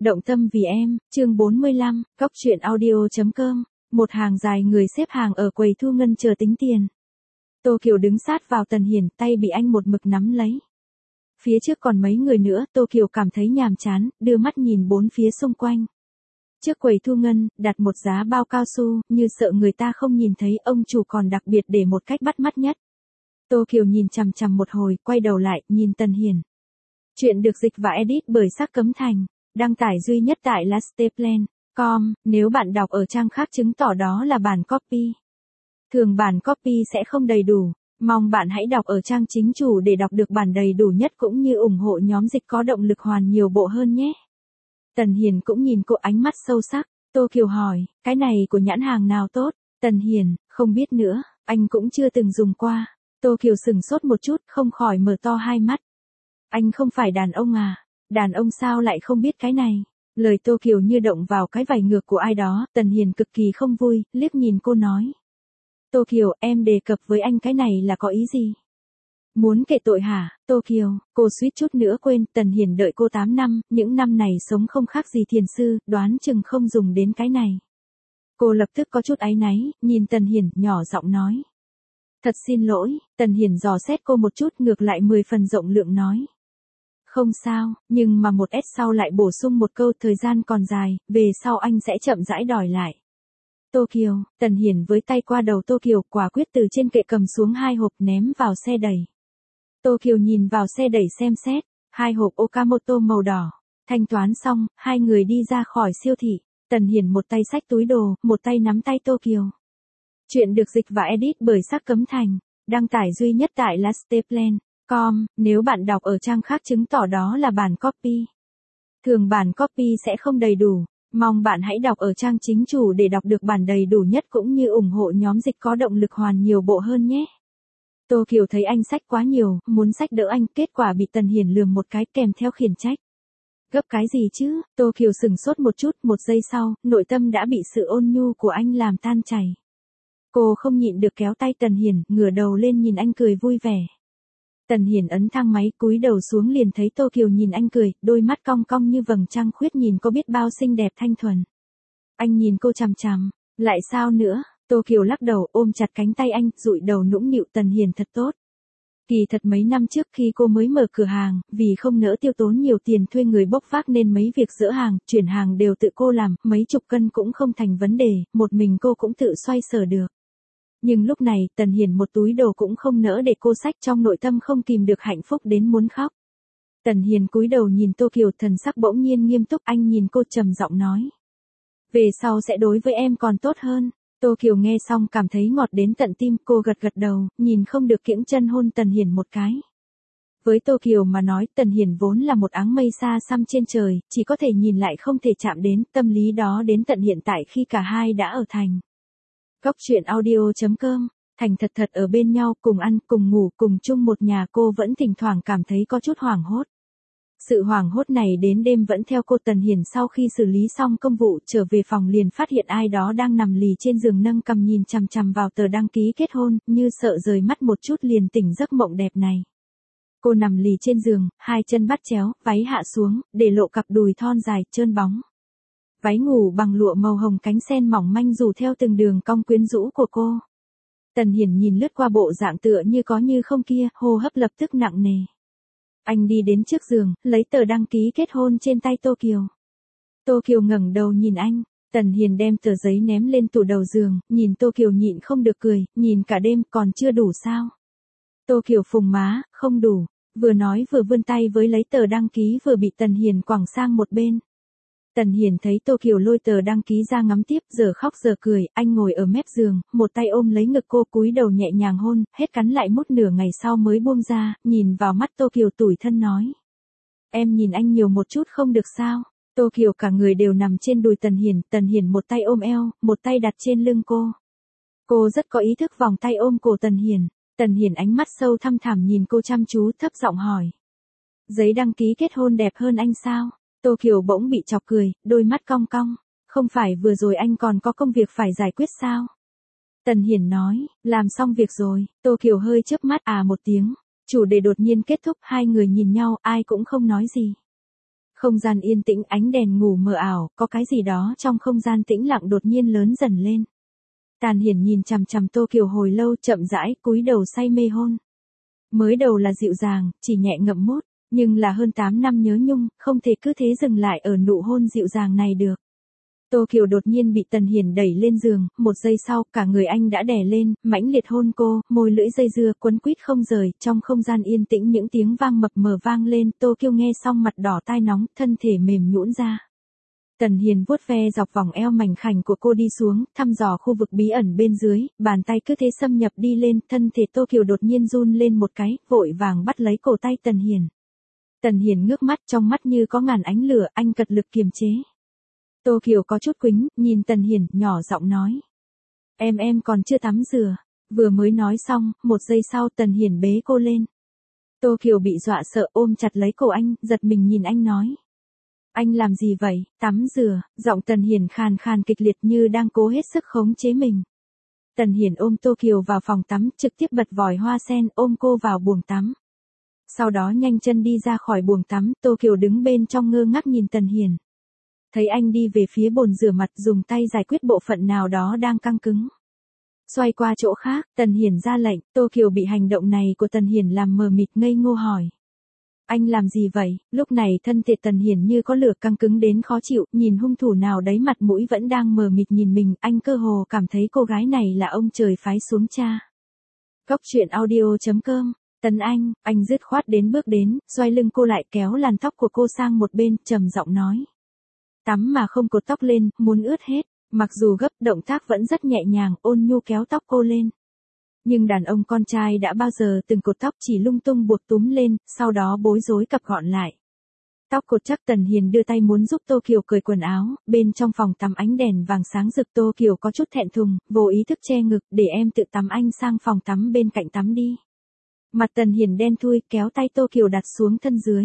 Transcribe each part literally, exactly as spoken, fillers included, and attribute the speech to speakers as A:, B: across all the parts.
A: Động tâm vì em, chương bốn mươi lăm, cóc truyện audio.com, một hàng dài người xếp hàng ở quầy thu ngân chờ tính tiền. Tô Kiều đứng sát vào Tần Hiển, tay bị anh một mực nắm lấy. Phía trước còn mấy người nữa, Tô Kiều cảm thấy nhàm chán, đưa mắt nhìn bốn phía xung quanh. Trước quầy thu ngân, đặt một giá bao cao su, như sợ người ta không nhìn thấy, ông chủ còn đặc biệt để một cách bắt mắt nhất. Tô Kiều nhìn chằm chằm một hồi, quay đầu lại, nhìn Tần Hiển. Chuyện được dịch và edit bởi Sắc Cấm Thành. Đăng tải duy nhất tại lasteplan chấm com, nếu bạn đọc ở trang khác chứng tỏ đó là bản copy. Thường bản copy sẽ không đầy đủ, mong bạn hãy đọc ở trang chính chủ để đọc được bản đầy đủ nhất cũng như ủng hộ nhóm dịch có động lực hoàn nhiều bộ hơn nhé. Tần Hiển cũng nhìn cô ánh mắt sâu sắc, Tô Kiều hỏi, cái này của nhãn hàng nào tốt? Tần Hiển, không biết nữa, anh cũng chưa từng dùng qua. Tô Kiều sừng sốt một chút, không khỏi mở to hai mắt. Anh không phải đàn ông à? Đàn ông sao lại không biết cái này? Lời Tô Kiều như động vào cái vảy ngược của ai đó, Tần Hiển cực kỳ không vui, liếc nhìn cô nói. Tô Kiều, em đề cập với anh cái này là có ý gì? Muốn kể tội hả? Tô Kiều, cô suýt chút nữa quên, Tần Hiển đợi cô tám năm, những năm này sống không khác gì thiền sư, đoán chừng không dùng đến cái này. Cô lập tức có chút áy náy, nhìn Tần Hiển, nhỏ giọng nói. Thật xin lỗi, Tần Hiển dò xét cô một chút, ngược lại mười phần rộng lượng nói. Không sao, nhưng mà một S sau lại bổ sung một câu, thời gian còn dài, về sau anh sẽ chậm rãi đòi lại. Tô Kiều, Tần Hiển với tay qua đầu Tô Kiều, quả quyết từ trên kệ cầm xuống hai hộp ném vào xe đẩy. Tô Kiều nhìn vào xe đẩy xem xét, hai hộp Okamoto màu đỏ. Thanh toán xong, hai người đi ra khỏi siêu thị, Tần Hiển một tay xách túi đồ, một tay nắm tay Tô Kiều. Chuyện được dịch và edit bởi Sắc Cấm Thành, đăng tải duy nhất tại lasteplan chấm com, nếu bạn đọc ở trang khác chứng tỏ đó là bản copy. Thường bản copy sẽ không đầy đủ, mong bạn hãy đọc ở trang chính chủ để đọc được bản đầy đủ nhất cũng như ủng hộ nhóm dịch có động lực hoàn nhiều bộ hơn nhé. Tô Kiều thấy anh xách quá nhiều, muốn xách đỡ anh, kết quả bị Tần Hiển lườm một cái kèm theo khiển trách. Gấp cái gì chứ? Tô Kiều sừng sốt một chút, một giây sau, nội tâm đã bị sự ôn nhu của anh làm tan chảy. Cô không nhịn được kéo tay Tần Hiển, ngửa đầu lên nhìn anh cười vui vẻ. Tần Hiển ấn thang máy, cúi đầu xuống liền thấy Tô Kiều nhìn anh cười, đôi mắt cong cong như vầng trăng khuyết nhìn cô biết bao xinh đẹp thanh thuần. Anh nhìn cô chằm chằm, lại sao nữa? Tô Kiều lắc đầu, ôm chặt cánh tay anh, dụi đầu nũng nịu. Tần Hiển thật tốt. Kỳ thật mấy năm trước khi cô mới mở cửa hàng, vì không nỡ tiêu tốn nhiều tiền thuê người bốc vác nên mấy việc dỡ hàng, chuyển hàng đều tự cô làm, mấy chục cân cũng không thành vấn đề, một mình cô cũng tự xoay sở được. Nhưng lúc này, Tần Hiển một túi đồ cũng không nỡ để cô xách, trong nội tâm không kìm được hạnh phúc đến muốn khóc. Tần Hiển cúi đầu nhìn Tô Kiều, thần sắc bỗng nhiên nghiêm túc, anh nhìn cô trầm giọng nói. Về sau sẽ đối với em còn tốt hơn. Tô Kiều nghe xong cảm thấy ngọt đến tận tim, cô gật gật đầu, nhìn không được kiễng chân hôn Tần Hiển một cái. Với Tô Kiều mà nói, Tần Hiển vốn là một áng mây xa xăm trên trời, chỉ có thể nhìn lại không thể chạm đến, tâm lý đó đến tận hiện tại khi cả hai đã ở thành. Cóc truyện audio.com, thành thật thật ở bên nhau, cùng ăn, cùng ngủ, cùng chung một nhà, cô vẫn thỉnh thoảng cảm thấy có chút hoảng hốt. Sự hoảng hốt này đến đêm vẫn theo cô. Tần Hiển sau khi xử lý xong công vụ trở về phòng liền phát hiện ai đó đang nằm lì trên giường nâng cằm nhìn chằm chằm vào tờ đăng ký kết hôn, như sợ rời mắt một chút liền tỉnh giấc mộng đẹp này. Cô nằm lì trên giường, hai chân bắt chéo, váy hạ xuống, để lộ cặp đùi thon dài, trơn bóng. Váy ngủ bằng lụa màu hồng cánh sen mỏng manh rủ theo từng đường cong quyến rũ của cô. Tần Hiển nhìn lướt qua bộ dạng tựa như có như không kia, hô hấp lập tức nặng nề. Anh đi đến trước giường, lấy tờ đăng ký kết hôn trên tay Tô Kiều. Tô Kiều ngẩng đầu nhìn anh, Tần Hiển đem tờ giấy ném lên tủ đầu giường, nhìn Tô Kiều nhịn không được cười, nhìn cả đêm còn chưa đủ sao? Tô Kiều phùng má, không đủ, vừa nói vừa vươn tay với lấy tờ đăng ký vừa bị Tần Hiển quẳng sang một bên. Tần Hiển thấy Tô Kiều lôi tờ đăng ký ra ngắm tiếp, giờ khóc giờ cười, anh ngồi ở mép giường, một tay ôm lấy ngực cô, cúi đầu nhẹ nhàng hôn, hết cắn lại mút nửa ngày sau mới buông ra, nhìn vào mắt Tô Kiều tủi thân nói. Em nhìn anh nhiều một chút không được sao? Tô Kiều cả người đều nằm trên đùi Tần Hiển, Tần Hiển một tay ôm eo, một tay đặt trên lưng cô. Cô rất có ý thức vòng tay ôm cổ Tần Hiển, Tần Hiển ánh mắt sâu thăm thẳm nhìn cô chăm chú, thấp giọng hỏi. Giấy đăng ký kết hôn đẹp hơn anh sao? Tô Kiều bỗng bị chọc cười, đôi mắt cong cong. Không phải vừa rồi anh còn có công việc phải giải quyết sao? Tần Hiển nói, làm xong việc rồi. Tô Kiều hơi chớp mắt à một tiếng. Chủ đề đột nhiên kết thúc, hai người nhìn nhau, ai cũng không nói gì. Không gian yên tĩnh, ánh đèn ngủ mờ ảo, có cái gì đó trong không gian tĩnh lặng đột nhiên lớn dần lên. Tàn Hiển nhìn chằm chằm Tô Kiều hồi lâu, chậm rãi cúi đầu say mê hôn. Mới đầu là dịu dàng, chỉ nhẹ ngậm mút, nhưng là hơn tám năm nhớ nhung, không thể cứ thế dừng lại ở nụ hôn dịu dàng này được. Tô Kiều đột nhiên bị Tần Hiển đẩy lên giường, một giây sau, cả người anh đã đè lên, mãnh liệt hôn cô, môi lưỡi dây dưa, quấn quýt không rời, trong không gian yên tĩnh những tiếng vang mập mờ vang lên, Tô Kiều nghe xong mặt đỏ tai nóng, thân thể mềm nhũn ra. Tần Hiển vuốt ve dọc vòng eo mảnh khảnh của cô đi xuống, thăm dò khu vực bí ẩn bên dưới, bàn tay cứ thế xâm nhập đi lên, thân thể Tô Kiều đột nhiên run lên một cái, vội vàng bắt lấy cổ tay Tần Hiển. Tần Hiển ngước mắt, trong mắt như có ngàn ánh lửa, anh cật lực kiềm chế. Tô Kiều có chút quĩnh, nhìn Tần Hiển, nhỏ giọng nói. Em em còn chưa tắm rửa. Vừa mới nói xong, một giây sau Tần Hiển bế cô lên. Tô Kiều bị dọa sợ ôm chặt lấy cổ anh, giật mình nhìn anh nói. Anh làm gì vậy, tắm rửa, giọng Tần Hiển khàn khàn kịch liệt như đang cố hết sức khống chế mình. Tần Hiển ôm Tô Kiều vào phòng tắm, trực tiếp bật vòi hoa sen, ôm cô vào buồng tắm. Sau đó nhanh chân đi ra khỏi buồng tắm, Tô Kiều đứng bên trong ngơ ngác nhìn Tần Hiển. Thấy anh đi về phía bồn rửa mặt, dùng tay giải quyết bộ phận nào đó đang căng cứng. Xoay qua chỗ khác, Tần Hiển ra lệnh, Tô Kiều bị hành động này của Tần Hiển làm mờ mịt ngây ngô hỏi. Anh làm gì vậy? Lúc này thân thể Tần Hiển như có lửa căng cứng đến khó chịu, nhìn hung thủ nào đấy mặt mũi vẫn đang mờ mịt nhìn mình, anh cơ hồ cảm thấy cô gái này là ông trời phái xuống cha. Cốc truyện audio chấm com. Tần Anh, anh dứt khoát đến bước đến, xoay lưng cô lại kéo làn tóc của cô sang một bên, trầm giọng nói. Tắm mà không cột tóc lên, muốn ướt hết, mặc dù gấp, động tác vẫn rất nhẹ nhàng, ôn nhu kéo tóc cô lên. Nhưng đàn ông con trai đã bao giờ từng cột tóc chỉ lung tung buộc túm lên, sau đó bối rối cặp gọn lại. Tóc cột chắc. Tần Hiền đưa tay muốn giúp Tô Kiều cởi quần áo, bên trong phòng tắm ánh đèn vàng sáng rực, Tô Kiều có chút thẹn thùng, vô ý thức che ngực, để em tự tắm, anh sang phòng tắm bên cạnh tắm đi. Mặt Tần Hiền đen thui, kéo tay Tô Kiều đặt xuống thân dưới.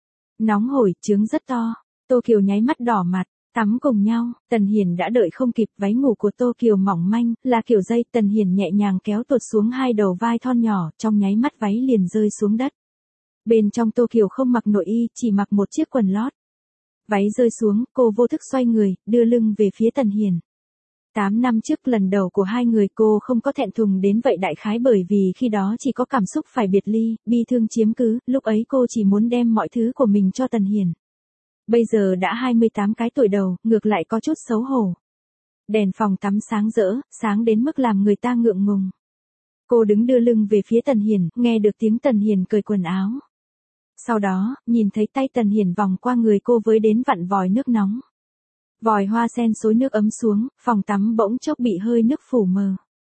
A: Nóng hổi, trướng rất to. Tô Kiều nháy mắt đỏ mặt, tắm cùng nhau. Tần Hiền đã đợi không kịp, váy ngủ của Tô Kiều mỏng manh, là kiểu dây. Tần Hiền nhẹ nhàng kéo tuột xuống hai đầu vai thon nhỏ, trong nháy mắt váy liền rơi xuống đất. Bên trong Tô Kiều không mặc nội y, chỉ mặc một chiếc quần lót. Váy rơi xuống, cô vô thức xoay người, đưa lưng về phía Tần Hiền. Tám năm trước lần đầu của hai người cô không có thẹn thùng đến vậy, đại khái bởi vì khi đó chỉ có cảm xúc phải biệt ly, bi thương chiếm cứ, lúc ấy cô chỉ muốn đem mọi thứ của mình cho Tần Hiền. Bây giờ đã hai mươi tám cái tuổi đầu, ngược lại có chút xấu hổ. Đèn phòng tắm sáng rỡ, sáng đến mức làm người ta ngượng ngùng. Cô đứng đưa lưng về phía Tần Hiền, nghe được tiếng Tần Hiền cởi quần áo. Sau đó, nhìn thấy tay Tần Hiền vòng qua người cô với đến vặn vòi nước nóng. Vòi hoa sen xối nước ấm xuống, phòng tắm bỗng chốc bị hơi nước phủ mờ.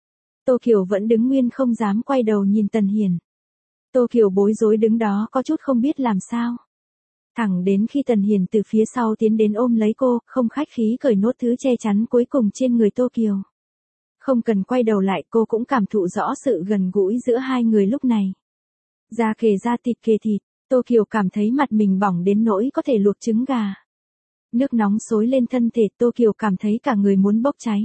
A: Tô Kiều vẫn đứng nguyên không dám quay đầu nhìn Tần Hiền. Tô Kiều bối rối đứng đó có chút không biết làm sao. Thẳng đến khi Tần Hiền từ phía sau tiến đến ôm lấy cô, không khách khí cởi nốt thứ che chắn cuối cùng trên người Tô Kiều. Không cần quay đầu lại, cô cũng cảm thụ rõ sự gần gũi giữa hai người lúc này. Da kề da, thịt kề thịt, Tô Kiều cảm thấy mặt mình bỏng đến nỗi có thể luộc trứng gà. Nước nóng xối lên thân thể, Tô Kiều cảm thấy cả người muốn bốc cháy.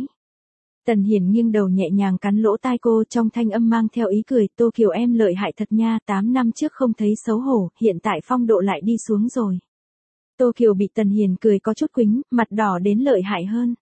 A: Tần Hiền nghiêng đầu nhẹ nhàng cắn lỗ tai cô, trong thanh âm mang theo ý cười, Tô Kiều em lợi hại thật nha, tám năm trước không thấy xấu hổ, hiện tại phong độ lại đi xuống rồi. Tô Kiều bị Tần Hiền cười có chút quĩnh, mặt đỏ đến lợi hại hơn.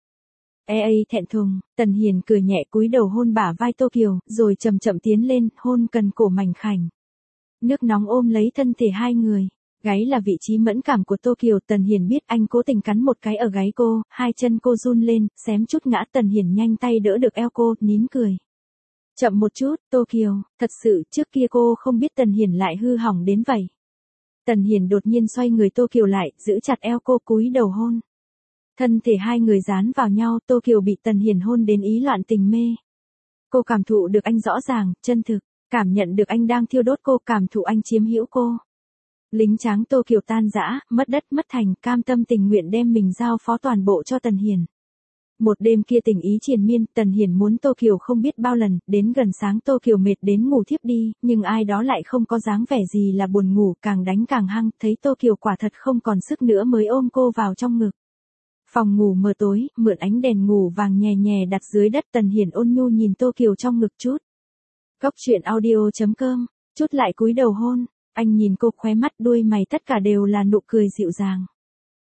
A: Ê ê thẹn thùng, Tần Hiền cười nhẹ cúi đầu hôn bả vai Tô Kiều, rồi chậm chậm tiến lên, hôn cần cổ mảnh khảnh. Nước nóng ôm lấy thân thể hai người. Gáy là vị trí mẫn cảm của Tô Kiều, Tần Hiền biết anh cố tình cắn một cái ở gáy cô, hai chân cô run lên, xém chút ngã. Tần Hiền nhanh tay đỡ được eo cô, nín cười. Chậm một chút, Tô Kiều, thật sự trước kia cô không biết Tần Hiền lại hư hỏng đến vậy. Tần Hiền đột nhiên xoay người Tô Kiều lại, giữ chặt eo cô cúi đầu hôn. Thân thể hai người dán vào nhau, Tô Kiều bị Tần Hiền hôn đến ý loạn tình mê. Cô cảm thụ được anh rõ ràng, chân thực, cảm nhận được anh đang thiêu đốt cô, cảm thụ anh chiếm hữu cô. Lính tráng Tô Kiều tan rã, mất đất mất thành, cam tâm tình nguyện đem mình giao phó toàn bộ cho Tần Hiền. Một đêm kia tình ý triền miên, Tần Hiền muốn Tô Kiều không biết bao lần, đến gần sáng Tô Kiều mệt đến ngủ thiếp đi, nhưng ai đó lại không có dáng vẻ gì là buồn ngủ, càng đánh càng hăng, thấy Tô Kiều quả thật không còn sức nữa mới ôm cô vào trong ngực. Phòng ngủ mờ tối, mượn ánh đèn ngủ vàng nhè nhè đặt dưới đất, Tần Hiền ôn nhu nhìn Tô Kiều trong ngực chút. Cốc truyện audio chấm com, chút lại cúi đầu hôn. Anh nhìn cô khóe mắt đuôi mày tất cả đều là nụ cười dịu dàng.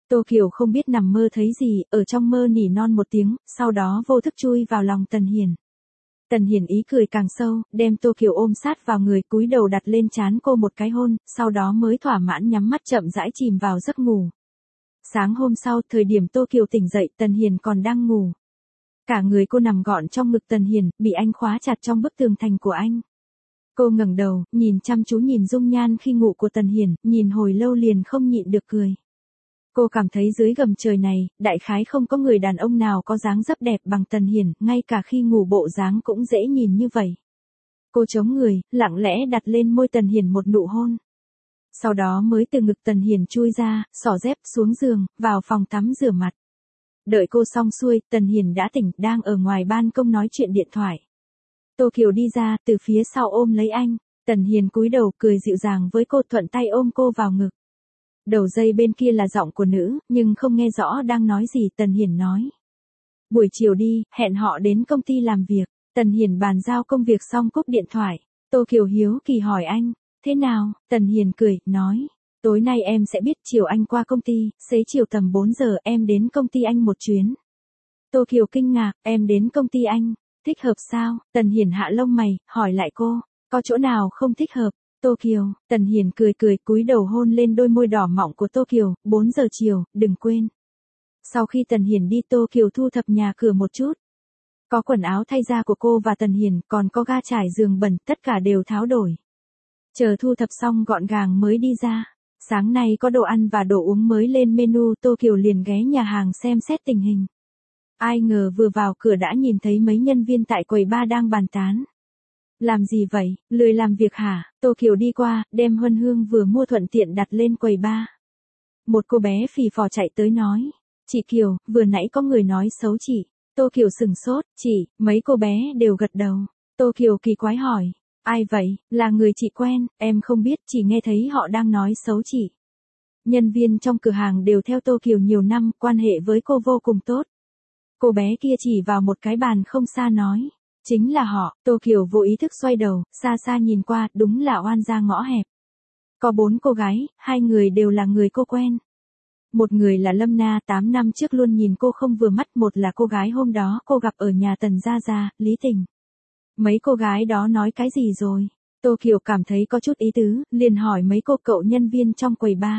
A: Tô Kiều không biết nằm mơ thấy gì, ở trong mơ nỉ non một tiếng, sau đó vô thức chui vào lòng Tần Hiền. Tần Hiền ý cười càng sâu, đem Tô Kiều ôm sát vào người, cúi đầu đặt lên trán cô một cái hôn, sau đó mới thỏa mãn nhắm mắt chậm rãi chìm vào giấc ngủ. Sáng hôm sau, thời điểm Tô Kiều tỉnh dậy, Tần Hiền còn đang ngủ. Cả người cô nằm gọn trong ngực Tần Hiền, bị anh khóa chặt trong bức tường thành của anh. Cô ngẩng đầu, nhìn chăm chú nhìn dung nhan khi ngủ của Tần Hiền, nhìn hồi lâu liền không nhịn được cười. Cô cảm thấy dưới gầm trời này, đại khái không có người đàn ông nào có dáng dấp đẹp bằng Tần Hiền, ngay cả khi ngủ bộ dáng cũng dễ nhìn như vậy. Cô chống người, lặng lẽ đặt lên môi Tần Hiền một nụ hôn. Sau đó mới từ ngực Tần Hiền chui ra, xỏ dép xuống giường, vào phòng tắm rửa mặt. Đợi cô xong xuôi, Tần Hiền đã tỉnh, đang ở ngoài ban công nói chuyện điện thoại. Tô Kiều đi ra, từ phía sau ôm lấy anh. Tần Hiền cúi đầu, cười dịu dàng với cô, thuận tay ôm cô vào ngực. Đầu dây bên kia là giọng của nữ, nhưng không nghe rõ đang nói gì. Tần Hiền nói: buổi chiều đi, hẹn họ đến công ty làm việc. Tần Hiền bàn giao công việc xong cúp điện thoại. Tô Kiều hiếu kỳ hỏi anh: thế nào? Tần Hiền cười, nói: tối nay em sẽ biết, chiều anh qua công ty, xế chiều tầm bốn giờ em đến công ty anh một chuyến. Tô Kiều kinh ngạc: em đến công ty anh, thích hợp sao? Tần Hiền hạ lông mày, hỏi lại cô: có chỗ nào không thích hợp? Tô Kiều, Tần Hiền cười cười, cúi đầu hôn lên đôi môi đỏ mọng của Tô Kiều. bốn giờ chiều, đừng quên. Sau khi Tần Hiền đi, Tô Kiều thu thập nhà cửa một chút. Có quần áo thay da của cô và Tần Hiền, còn có ga trải giường bẩn, tất cả đều tháo đổi. Chờ thu thập xong gọn gàng mới đi ra. Sáng nay có đồ ăn và đồ uống mới lên menu, Tô Kiều liền ghé nhà hàng xem xét tình hình. Ai ngờ vừa vào cửa đã nhìn thấy mấy nhân viên tại quầy bar đang bàn tán. Làm gì vậy, lười làm việc hả? Tô Kiều đi qua, đem huân hương vừa mua thuận tiện đặt lên quầy bar. Một cô bé phì phò chạy tới nói: chị Kiều, vừa nãy có người nói xấu chị. Tô Kiều sừng sốt: chị, mấy cô bé đều gật đầu. Tô Kiều kỳ quái hỏi: ai vậy? Là người chị quen, em không biết, chỉ nghe thấy họ đang nói xấu chị. Nhân viên trong cửa hàng đều theo Tô Kiều nhiều năm, quan hệ với cô vô cùng tốt. Cô bé kia chỉ vào một cái bàn không xa nói: chính là họ. Tô Kiều vô ý thức xoay đầu, xa xa nhìn qua, đúng là oan gia ngõ hẹp. Có bốn cô gái, hai người đều là người cô quen. Một người là Lâm Na, tám năm trước luôn nhìn cô không vừa mắt, một là cô gái hôm đó cô gặp ở nhà Tần Gia Gia, Lý Tình. Mấy cô gái đó nói cái gì rồi? Tô Kiều cảm thấy có chút ý tứ, liền hỏi mấy cô cậu nhân viên trong quầy bar.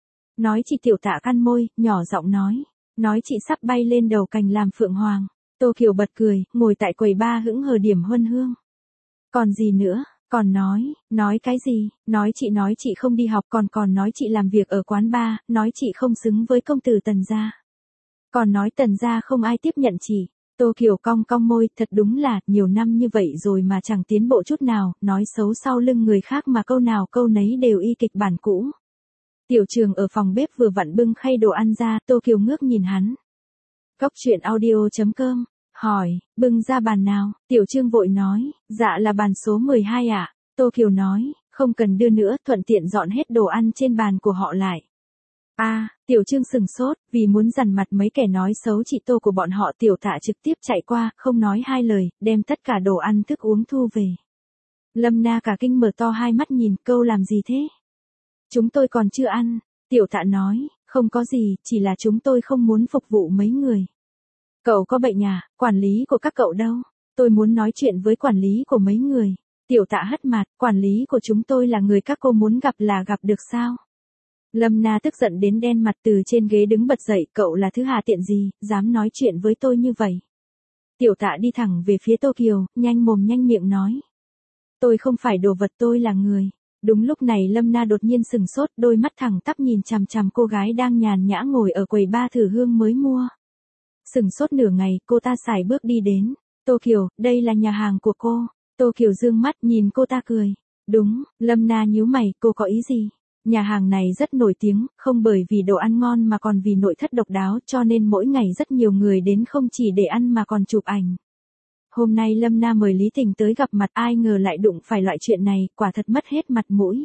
A: Nói chị Tiểu Tạ cắn môi, nhỏ giọng nói. Nói chị sắp bay lên đầu cành làm phượng hoàng. Tô Kiều bật cười, ngồi tại quầy bar hững hờ điểm huân hương. Còn gì nữa? Còn nói, nói cái gì? Nói chị nói chị không đi học, còn còn nói chị làm việc ở quán bar, nói chị không xứng với công tử Tần gia. Còn nói Tần gia không ai tiếp nhận chị. Tô Kiều cong cong môi, thật đúng là, nhiều năm như vậy rồi mà chẳng tiến bộ chút nào, nói xấu sau lưng người khác mà câu nào câu nấy đều y kịch bản cũ. Tiểu Trường ở phòng bếp vừa vặn bưng khay đồ ăn ra, Tô Kiều ngước nhìn hắn. Cốc truyện audio chấm com, hỏi, bưng ra bàn nào? Tiểu Trương vội nói, dạ là bàn số mười hai ạ. Tô Kiều nói, không cần đưa nữa, thuận tiện dọn hết đồ ăn trên bàn của họ lại. A, à, Tiểu Trương sừng sốt, vì muốn dằn mặt mấy kẻ nói xấu chị Tô của bọn họ, Tiểu Tạ trực tiếp chạy qua, không nói hai lời, đem tất cả đồ ăn thức uống thu về. Lâm Na cả kinh mở to hai mắt nhìn, câu làm gì thế? Chúng tôi còn chưa ăn. Tiểu Tạ nói, không có gì, chỉ là chúng tôi không muốn phục vụ mấy người. Cậu có bệnh à, quản lý của các cậu đâu? Tôi muốn nói chuyện với quản lý của mấy người. Tiểu Tạ hất mặt, quản lý của chúng tôi là người các cô muốn gặp là gặp được sao? Lâm Na tức giận đến đen mặt, từ trên ghế đứng bật dậy, cậu là thứ hà tiện gì, dám nói chuyện với tôi như vậy? Tiểu Tạ đi thẳng về phía Tô Kiều, nhanh mồm nhanh miệng nói. Tôi không phải đồ vật, tôi là người. Đúng lúc này Lâm Na đột nhiên sừng sốt, đôi mắt thẳng tắp nhìn chằm chằm cô gái đang nhàn nhã ngồi ở quầy ba thử hương mới mua. Sừng sốt nửa ngày, cô ta sải bước đi đến. Tô Kiều, đây là nhà hàng của cô. Tô Kiều dương mắt nhìn cô ta cười. Đúng. Lâm Na nhíu mày, cô có ý gì? Nhà hàng này rất nổi tiếng, không bởi vì đồ ăn ngon mà còn vì nội thất độc đáo, cho nên mỗi ngày rất nhiều người đến không chỉ để ăn mà còn chụp ảnh. Hôm nay Lâm Na mời Lý Tình tới gặp mặt, ai ngờ lại đụng phải loại chuyện này, quả thật mất hết mặt mũi.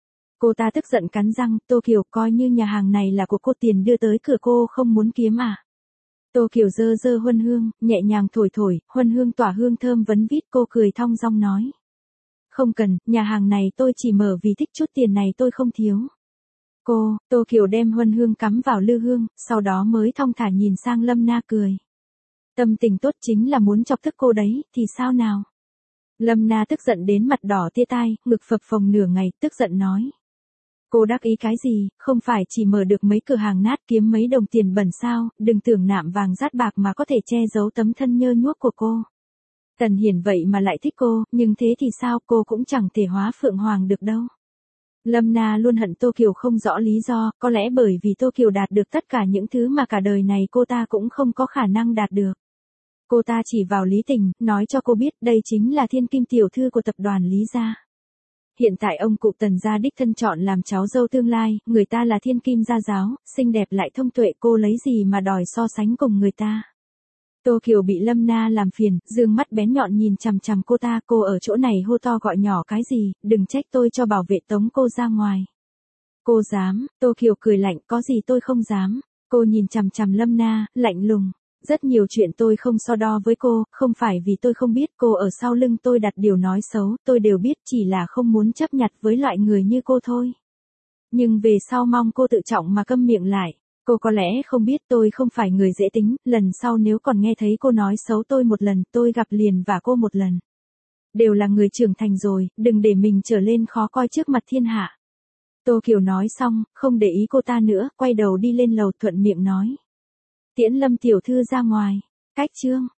A: Cô ta tức giận cắn răng, Tô Kiều, coi như nhà hàng này là của cô, tiền đưa tới cửa cô không muốn kiếm à? Tô Kiều dơ dơ huân hương, nhẹ nhàng thổi thổi, huân hương tỏa hương thơm vấn vít, cô cười thong dong nói. Không cần, nhà hàng này tôi chỉ mở vì thích, chút tiền này tôi không thiếu. Cô, Tô Kiều đem huân hương cắm vào lư hương, sau đó mới thong thả nhìn sang Lâm Na cười. Tâm tình tốt chính là muốn chọc tức cô đấy, thì sao nào? Lâm Na tức giận đến mặt đỏ tia tai, ngực phập phồng nửa ngày, tức giận nói. Cô đắc ý cái gì, không phải chỉ mở được mấy cửa hàng nát kiếm mấy đồng tiền bẩn sao, đừng tưởng nạm vàng dát bạc mà có thể che giấu tấm thân nhơ nhuốc của cô. Tần Hiển vậy mà lại thích cô, nhưng thế thì sao, cô cũng chẳng thể hóa phượng hoàng được đâu. Lâm Na luôn hận Tô Kiều không rõ lý do, có lẽ bởi vì Tô Kiều đạt được tất cả những thứ mà cả đời này cô ta cũng không có khả năng đạt được. Cô ta chỉ vào Lý Tình, nói cho cô biết đây chính là thiên kim tiểu thư của tập đoàn Lý gia. Hiện tại ông cụ Tần gia đích thân chọn làm cháu dâu tương lai, người ta là thiên kim gia giáo, xinh đẹp lại thông tuệ, cô lấy gì mà đòi so sánh cùng người ta. Tô Kiều bị Lâm Na làm phiền, dương mắt bén nhọn nhìn chằm chằm cô ta, cô ở chỗ này hô to gọi nhỏ cái gì, đừng trách tôi cho bảo vệ tống cô ra ngoài. Cô dám, Tô Kiều cười lạnh, có gì tôi không dám. Cô nhìn chằm chằm Lâm Na, lạnh lùng. Rất nhiều chuyện tôi không so đo với cô, không phải vì tôi không biết, cô ở sau lưng tôi đặt điều nói xấu, tôi đều biết, chỉ là không muốn chấp nhặt với loại người như cô thôi. Nhưng về sau mong cô tự trọng mà câm miệng lại. Cô có lẽ không biết tôi không phải người dễ tính, lần sau nếu còn nghe thấy cô nói xấu tôi một lần, tôi gặp liền và cô một lần. Đều là người trưởng thành rồi, đừng để mình trở lên khó coi trước mặt thiên hạ. Tô Kiều nói xong, không để ý cô ta nữa, quay đầu đi lên lầu thuận miệng nói. Tiễn Lâm tiểu thư ra ngoài. Cách chương.